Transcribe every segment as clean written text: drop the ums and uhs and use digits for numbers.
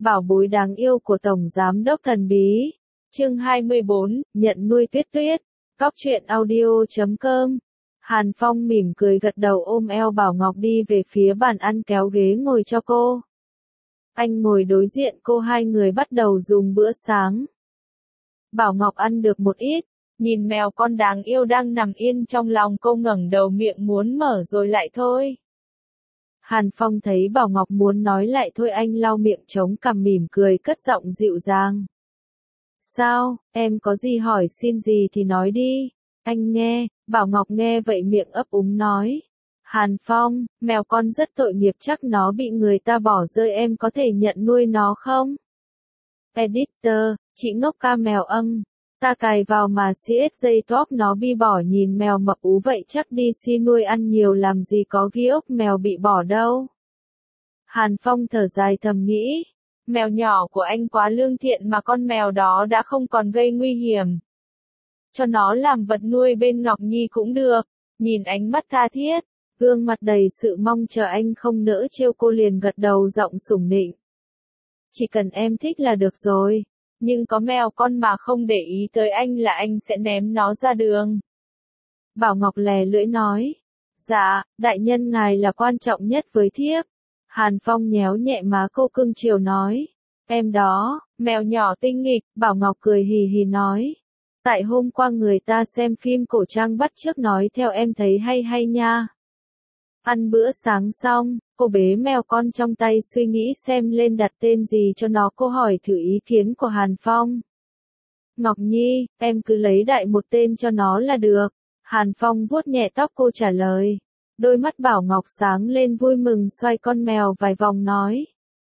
Bảo bối đáng yêu của Tổng Giám đốc thần bí. Chương 24, nhận nuôi Tuyết Tuyết. Góc truyện audio.com. Hàn Phong mỉm cười gật đầu ôm eo Bảo Ngọc đi về phía bàn ăn kéo ghế ngồi cho cô. Anh ngồi đối diện cô, hai người bắt đầu dùng bữa sáng. Bảo Ngọc ăn được một ít, nhìn mèo con đáng yêu đang nằm yên trong lòng cô ngẩng đầu miệng muốn mở rồi lại thôi. Hàn Phong thấy Bảo Ngọc muốn nói lại thôi, anh lau miệng chống cằm mỉm cười cất giọng dịu dàng. Sao, em có gì hỏi xin gì thì nói đi. Anh nghe. Bảo Ngọc nghe vậy miệng ấp úng nói. Hàn Phong, mèo con rất tội nghiệp, chắc nó bị người ta bỏ rơi, em có thể nhận nuôi nó không? Editor, chị ngốc ca mèo ta cài vào mà CSJ Talk nó bị bỏ, nhìn mèo mập ú vậy chắc đi xin nuôi ăn nhiều làm gì có ghi ốc mèo bị bỏ đâu. Hàn Phong thở dài thầm nghĩ. Mèo nhỏ của anh quá lương thiện mà con mèo đó đã không còn gây nguy hiểm. Cho nó làm vật nuôi bên Ngọc Nhi cũng được. Nhìn ánh mắt tha thiết, gương mặt đầy sự mong chờ, anh không nỡ trêu cô liền gật đầu giọng sủng nịnh. Chỉ cần em thích là được rồi. Nhưng có mèo con mà không để ý tới anh là anh sẽ ném nó ra đường. Bảo Ngọc lè lưỡi nói. Dạ, đại nhân ngài là quan trọng nhất với thiếp. Hàn Phong nhéo nhẹ má cô cưng chiều nói. Em đó, mèo nhỏ tinh nghịch. Bảo Ngọc cười hì hì nói. Tại hôm qua người ta xem phim cổ trang bắt chước nói theo, em thấy hay hay nha. Ăn bữa sáng xong, cô bế mèo con trong tay suy nghĩ xem lên đặt tên gì cho nó, cô hỏi thử ý kiến của Hàn Phong. Ngọc Nhi, em cứ lấy đại một tên cho nó là được. Hàn Phong vuốt nhẹ tóc cô trả lời. Đôi mắt Bảo Ngọc sáng lên vui mừng xoay con mèo vài vòng nói.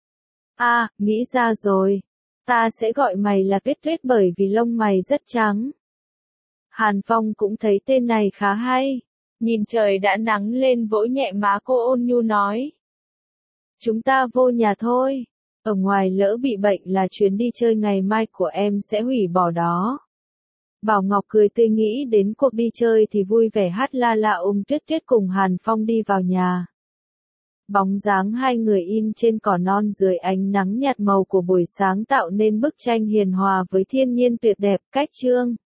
Nghĩ ra rồi. Ta sẽ gọi mày là Tuyết Tuyết bởi vì lông mày rất trắng. Hàn Phong cũng thấy tên này khá hay. Nhìn trời đã nắng lên vỗ nhẹ má cô ôn nhu nói. Chúng ta vô nhà thôi. Ở ngoài lỡ bị bệnh là chuyến đi chơi ngày mai của em sẽ hủy bỏ đó. Bảo Ngọc cười tươi nghĩ đến cuộc đi chơi thì vui vẻ hát la la ôm Tuyết Tuyết cùng Hàn Phong đi vào nhà. Bóng dáng hai người in trên cỏ non dưới ánh nắng nhạt màu của buổi sáng tạo nên bức tranh hiền hòa với thiên nhiên tuyệt đẹp. Cách chương